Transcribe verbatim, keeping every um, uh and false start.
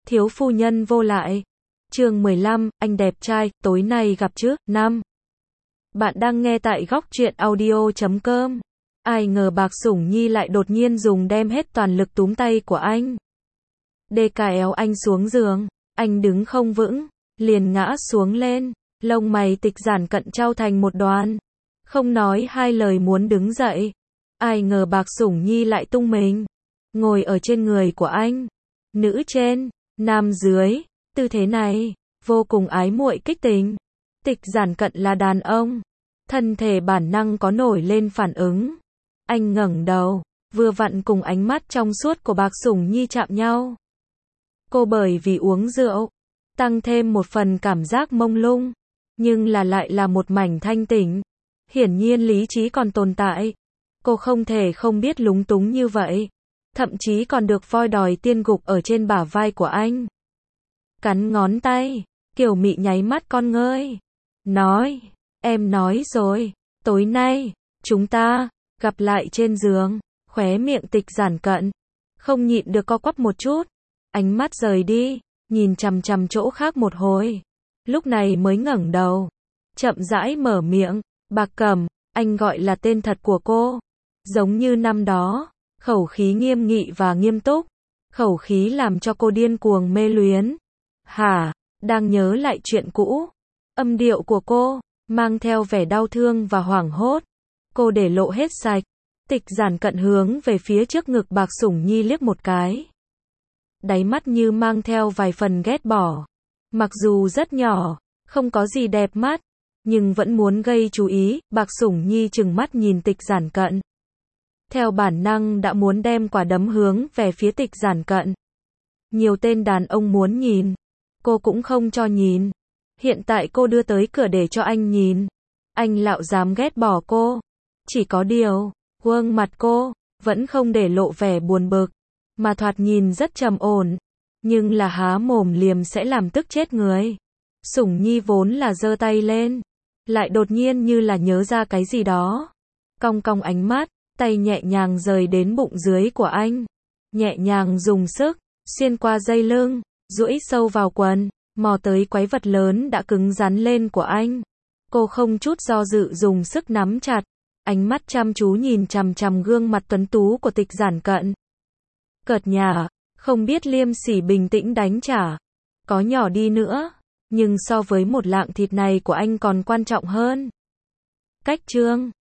Thiếu phu nhân vô lại. Chương mười lăm, anh đẹp trai, tối nay gặp chứ. Năm. Bạn đang nghe tại góc truyện audio chấm com. Ai ngờ Bạc Sủng Nhi lại đột nhiên dùng đem hết toàn lực túm tay của anh. Đê kéo anh xuống giường, anh đứng không vững, liền ngã xuống lên, lông mày Tịch Giản Cận chau thành một đoàn, không nói hai lời muốn đứng dậy. Ai ngờ Bạc Sủng Nhi lại tung mình, ngồi ở trên người của anh. Nữ trên, nam dưới, tư thế này, vô cùng ái muội kích tình. Tịch Giản Cận là đàn ông, thân thể bản năng có nổi lên phản ứng. Anh ngẩng đầu, vừa vặn cùng ánh mắt trong suốt của Bạc Sủng Nhi chạm nhau. Cô bởi vì uống rượu, tăng thêm một phần cảm giác mông lung, nhưng là lại là một mảnh thanh tỉnh. Hiển nhiên lý trí còn tồn tại. Cô không thể không biết lúng túng như vậy. Thậm chí còn được voi đòi tiên gục ở trên bả vai của anh. Cắn ngón tay, Kiều Mị nháy mắt con ngươi. Nói, em nói rồi, tối nay, chúng ta, gặp lại trên giường. Khóe miệng Tịch Giản Cận, không nhịn được co quắp một chút. Ánh mắt rời đi, nhìn chằm chằm chỗ khác một hồi. Lúc này mới ngẩng đầu, chậm rãi mở miệng. Bạc Cẩm, anh gọi là tên thật của cô. Giống như năm đó, khẩu khí nghiêm nghị và nghiêm túc. Khẩu khí làm cho cô điên cuồng mê luyến. Hả, đang nhớ lại chuyện cũ. Âm điệu của cô, mang theo vẻ đau thương và hoảng hốt. Cô để lộ hết sạch. Tịch Giản Cận hướng về phía trước ngực Bạc Sủng Nhi liếc một cái. Đáy mắt như mang theo vài phần ghét bỏ. Mặc dù rất nhỏ, không có gì đẹp mắt, nhưng vẫn muốn gây chú ý. Bạc Sủng Nhi trừng mắt nhìn Tịch Giản Cận. Theo bản năng đã muốn đem quả đấm hướng về phía Tịch Giản Cận. Nhiều tên đàn ông muốn nhìn, cô cũng không cho nhìn. Hiện tại cô đưa tới cửa để cho anh nhìn. Anh lạo dám ghét bỏ cô. Chỉ có điều, gương mặt cô vẫn không để lộ vẻ buồn bực, mà thoạt nhìn rất trầm ổn. Nhưng là há mồm liềm sẽ làm tức chết người. Sủng Nhi vốn là giơ tay lên, lại đột nhiên như là nhớ ra cái gì đó. Cong cong ánh mắt, tay nhẹ nhàng rời đến bụng dưới của anh. Nhẹ nhàng dùng sức, xuyên qua dây lưng, duỗi sâu vào quần, mò tới quái vật lớn đã cứng rắn lên của anh. Cô không chút do dự dùng sức nắm chặt. Ánh mắt chăm chú nhìn chằm chằm gương mặt tuấn tú của Tịch Giản Cận. Cợt nhả, không biết liêm sỉ bình tĩnh đánh trả. Có nhỏ đi nữa, nhưng so với một lạng thịt này của anh còn quan trọng hơn. Cách chương